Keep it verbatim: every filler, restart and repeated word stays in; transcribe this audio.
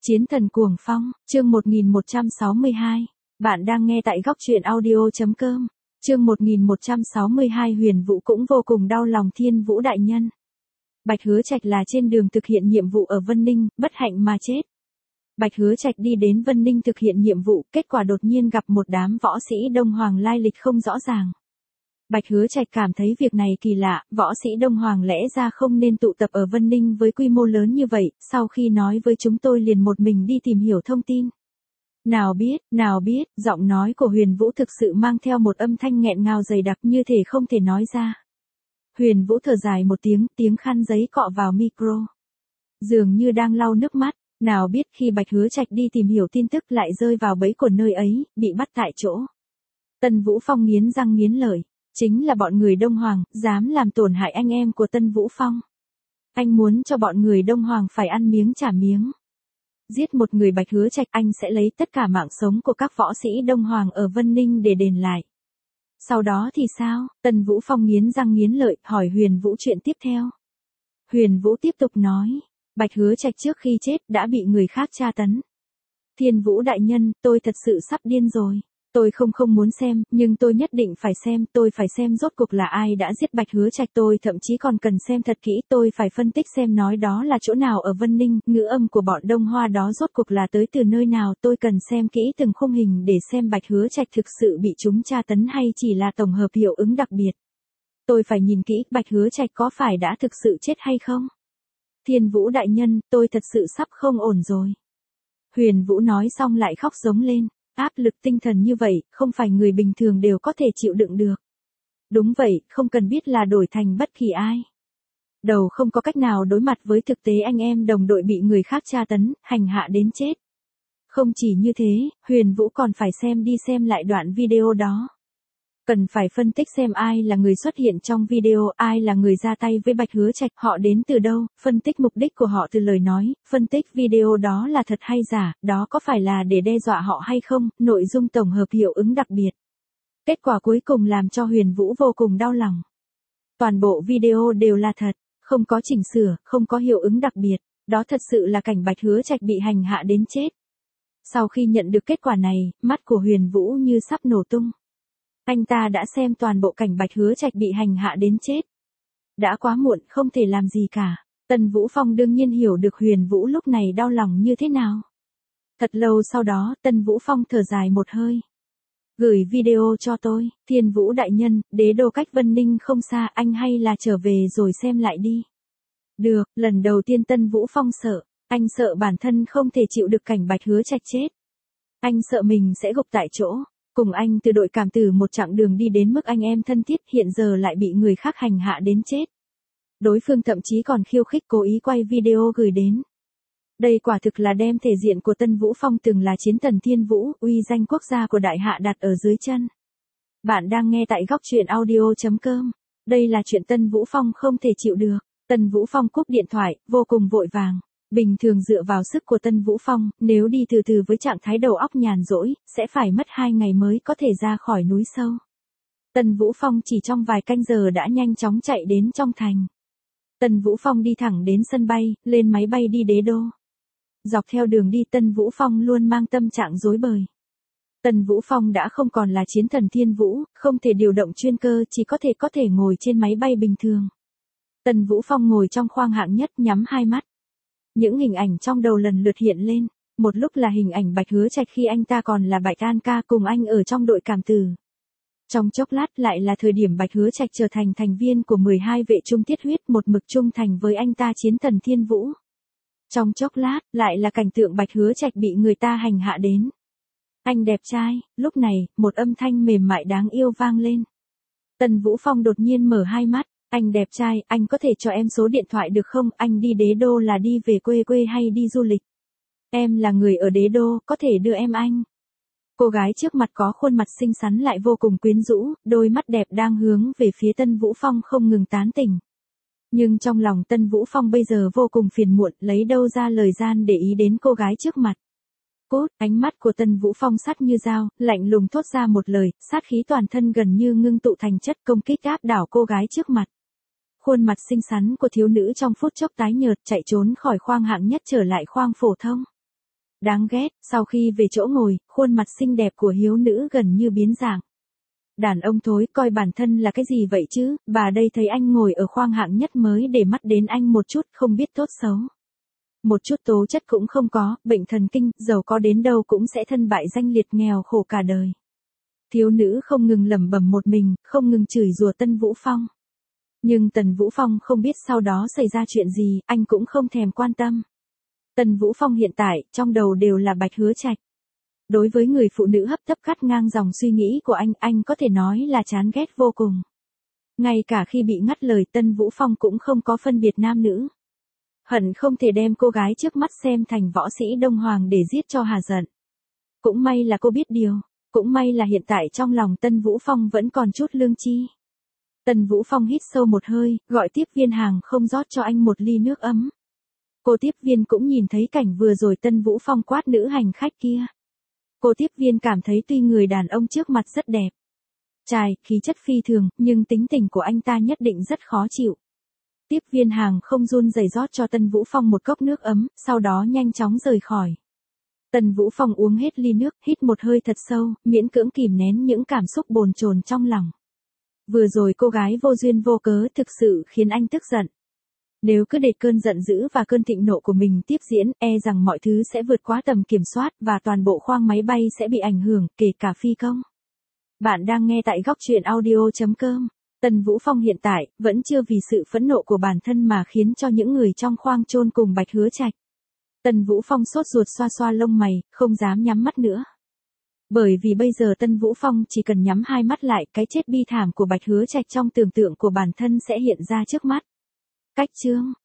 Chiến thần cuồng phong, chương một nghìn một trăm sáu mươi hai. Bạn đang nghe tại góc truyện audio.com. Chương một nghìn một trăm sáu mươi hai. Huyền Vũ cũng vô cùng đau lòng Thiên Vũ đại nhân. Bạch Hứa Trạch là trên đường thực hiện nhiệm vụ ở Vân Ninh, bất hạnh mà chết. Bạch Hứa Trạch đi đến Vân Ninh thực hiện nhiệm vụ, kết quả đột nhiên gặp một đám võ sĩ Đông Hoàng lai lịch không rõ ràng. Bạch Hứa Trạch cảm thấy việc này kỳ lạ, võ sĩ Đông Hoàng lẽ ra không nên tụ tập ở Vân Ninh với quy mô lớn như vậy, sau khi nói với chúng tôi liền một mình đi tìm hiểu thông tin. Nào biết, nào biết, giọng nói của Huyền Vũ thực sự mang theo một âm thanh nghẹn ngào dày đặc như thể không thể nói ra. Huyền Vũ thở dài một tiếng, tiếng khăn giấy cọ vào micro. Dường như đang lau nước mắt, nào biết khi Bạch Hứa Trạch đi tìm hiểu tin tức lại rơi vào bẫy của nơi ấy, bị bắt tại chỗ. Tân Vũ Phong nghiến răng nghiến lợi. Chính là bọn người Đông Hoàng, dám làm tổn hại anh em của Tân Vũ Phong. Anh muốn cho bọn người Đông Hoàng phải ăn miếng trả miếng. Giết một người Bạch Hứa Trạch, anh sẽ lấy tất cả mạng sống của các võ sĩ Đông Hoàng ở Vân Ninh để đền lại. Sau đó thì sao? Tân Vũ Phong nghiến răng nghiến lợi, hỏi Huyền Vũ chuyện tiếp theo. Huyền Vũ tiếp tục nói, Bạch Hứa Trạch trước khi chết đã bị người khác tra tấn. Thiên Vũ đại nhân, tôi thật sự sắp điên rồi. Tôi không không muốn xem, nhưng tôi nhất định phải xem, tôi phải xem rốt cuộc là ai đã giết Bạch Hứa Trạch, tôi thậm chí còn cần xem thật kỹ, tôi phải phân tích xem nói đó là chỗ nào ở Vân Ninh, ngữ âm của bọn Đông Hoa đó rốt cuộc là tới từ nơi nào, tôi cần xem kỹ từng khung hình để xem Bạch Hứa Trạch thực sự bị chúng tra tấn hay chỉ là tổng hợp hiệu ứng đặc biệt. Tôi phải nhìn kỹ, Bạch Hứa Trạch có phải đã thực sự chết hay không? Thiên Vũ đại nhân, tôi thật sự sắp không ổn rồi. Huyền Vũ nói xong lại khóc giống lên. Áp lực tinh thần như vậy, không phải người bình thường đều có thể chịu đựng được. Đúng vậy, không cần biết là đổi thành bất kỳ ai. Đầu không có cách nào đối mặt với thực tế anh em đồng đội bị người khác tra tấn, hành hạ đến chết. Không chỉ như thế, Huyền Vũ còn phải xem đi xem lại đoạn video đó. Cần phải phân tích xem ai là người xuất hiện trong video, ai là người ra tay với Bạch Hứa Trạch, họ đến từ đâu, phân tích mục đích của họ từ lời nói, phân tích video đó là thật hay giả, đó có phải là để đe dọa họ hay không, nội dung tổng hợp hiệu ứng đặc biệt. Kết quả cuối cùng làm cho Huyền Vũ vô cùng đau lòng. Toàn bộ video đều là thật, không có chỉnh sửa, không có hiệu ứng đặc biệt, đó thật sự là cảnh Bạch Hứa Trạch bị hành hạ đến chết. Sau khi nhận được kết quả này, mắt của Huyền Vũ như sắp nổ tung. Anh ta đã xem toàn bộ cảnh Bạch Hứa Trạch bị hành hạ đến chết. Đã quá muộn, không thể làm gì cả. Tân Vũ Phong đương nhiên hiểu được Huyền Vũ lúc này đau lòng như thế nào. Thật lâu sau đó, Tân Vũ Phong thở dài một hơi. Gửi video cho tôi, Thiên Vũ đại nhân, đế đô cách Vân Ninh không xa, anh hay là trở về rồi xem lại đi. Được, lần đầu tiên Tân Vũ Phong sợ, anh sợ bản thân không thể chịu được cảnh Bạch Hứa Trạch chết. Anh sợ mình sẽ gục tại chỗ. Cùng anh từ đội cảm tử một chặng đường đi đến mức anh em thân thiết, hiện giờ lại bị người khác hành hạ đến chết. Đối phương thậm chí còn khiêu khích cố ý quay video gửi đến. Đây quả thực là đem thể diện của Tân Vũ Phong từng là chiến thần Thiên Vũ, uy danh quốc gia của đại hạ đặt ở dưới chân. Bạn đang nghe tại góc truyện audio.com. Đây là chuyện Tân Vũ Phong không thể chịu được. Tân Vũ Phong cúp điện thoại, vô cùng vội vàng. Bình thường dựa vào sức của Tân Vũ Phong, nếu đi từ từ với trạng thái đầu óc nhàn rỗi, sẽ phải mất hai ngày mới có thể ra khỏi núi sâu. Tân Vũ Phong chỉ trong vài canh giờ đã nhanh chóng chạy đến trong thành. Tân Vũ Phong đi thẳng đến sân bay, lên máy bay đi đế đô. Dọc theo đường đi Tân Vũ Phong luôn mang tâm trạng rối bời. Tân Vũ Phong đã không còn là chiến thần Thiên Vũ, không thể điều động chuyên cơ, chỉ có thể có thể ngồi trên máy bay bình thường. Tân Vũ Phong ngồi trong khoang hạng nhất nhắm hai mắt. Những hình ảnh trong đầu lần lượt hiện lên, một lúc là hình ảnh Bạch Hứa Trạch khi anh ta còn là Bạch An ca cùng anh ở trong đội cảm tử. Trong chốc lát lại là thời điểm Bạch Hứa Trạch trở thành thành viên của mười hai vệ trung tiết huyết một mực trung thành với anh ta chiến thần Thiên Vũ. Trong chốc lát lại là cảnh tượng Bạch Hứa Trạch bị người ta hành hạ đến. Anh đẹp trai, lúc này, một âm thanh mềm mại đáng yêu vang lên. Tân Vũ Phong đột nhiên mở hai mắt. Anh đẹp trai, anh có thể cho em số điện thoại được không? Anh đi đế đô là đi về quê quê hay đi du lịch? Em là người ở đế đô, có thể đưa em anh. Cô gái trước mặt có khuôn mặt xinh xắn lại vô cùng quyến rũ, đôi mắt đẹp đang hướng về phía Tân Vũ Phong không ngừng tán tỉnh. Nhưng trong lòng Tân Vũ Phong bây giờ vô cùng phiền muộn, lấy đâu ra lời gian để ý đến cô gái trước mặt. Cút, ánh mắt của Tân Vũ Phong sắt như dao, lạnh lùng thốt ra một lời, sát khí toàn thân gần như ngưng tụ thành chất công kích áp đảo cô gái trước mặt. Khuôn mặt xinh xắn của thiếu nữ trong phút chốc tái nhợt chạy trốn khỏi khoang hạng nhất trở lại khoang phổ thông. Đáng ghét, sau khi về chỗ ngồi, khuôn mặt xinh đẹp của hiếu nữ gần như biến dạng. Đàn ông thối, coi bản thân là cái gì vậy chứ, bà đây thấy anh ngồi ở khoang hạng nhất mới để mắt đến anh một chút, không biết tốt xấu. Một chút tố chất cũng không có, bệnh thần kinh, giàu có đến đâu cũng sẽ thân bại danh liệt nghèo khổ cả đời. Thiếu nữ không ngừng lẩm bẩm một mình, không ngừng chửi rủa Tân Vũ Phong. Nhưng Tần Vũ Phong không biết sau đó xảy ra chuyện gì, anh cũng không thèm quan tâm. Tần Vũ Phong hiện tại, trong đầu đều là Bạch Hứa Trạch. Đối với người phụ nữ hấp tấp cắt ngang dòng suy nghĩ của anh, anh có thể nói là chán ghét vô cùng. Ngay cả khi bị ngắt lời Tân Vũ Phong cũng không có phân biệt nam nữ. Hận không thể đem cô gái trước mắt xem thành võ sĩ Đông Hoàng để giết cho hà giận. Cũng may là cô biết điều, cũng may là hiện tại trong lòng Tân Vũ Phong vẫn còn chút lương chi. Tần Vũ Phong hít sâu một hơi, gọi tiếp viên hàng không rót cho anh một ly nước ấm. Cô tiếp viên cũng nhìn thấy cảnh vừa rồi Tân Vũ Phong quát nữ hành khách kia. Cô tiếp viên cảm thấy tuy người đàn ông trước mặt rất đẹp, trai, khí chất phi thường, nhưng tính tình của anh ta nhất định rất khó chịu. Tiếp viên hàng không run rẩy rót cho Tân Vũ Phong một cốc nước ấm, sau đó nhanh chóng rời khỏi. Tần Vũ Phong uống hết ly nước, hít một hơi thật sâu, miễn cưỡng kìm nén những cảm xúc bồn chồn trong lòng. Vừa rồi cô gái vô duyên vô cớ thực sự khiến anh tức giận. Nếu cứ để cơn giận dữ và cơn thịnh nộ của mình tiếp diễn, e rằng mọi thứ sẽ vượt quá tầm kiểm soát và toàn bộ khoang máy bay sẽ bị ảnh hưởng, kể cả phi công. Bạn đang nghe tại góc truyện audio chấm com. Tần Vũ Phong hiện tại vẫn chưa vì sự phẫn nộ của bản thân mà khiến cho những người trong khoang chôn cùng Bạch Hứa Trạch. Tần Vũ Phong sốt ruột xoa xoa lông mày, không dám nhắm mắt nữa. Bởi vì bây giờ Tân Vũ Phong chỉ cần nhắm hai mắt lại, cái chết bi thảm của Bạch Hứa Trạch trong tưởng tượng của bản thân sẽ hiện ra trước mắt. Cách chương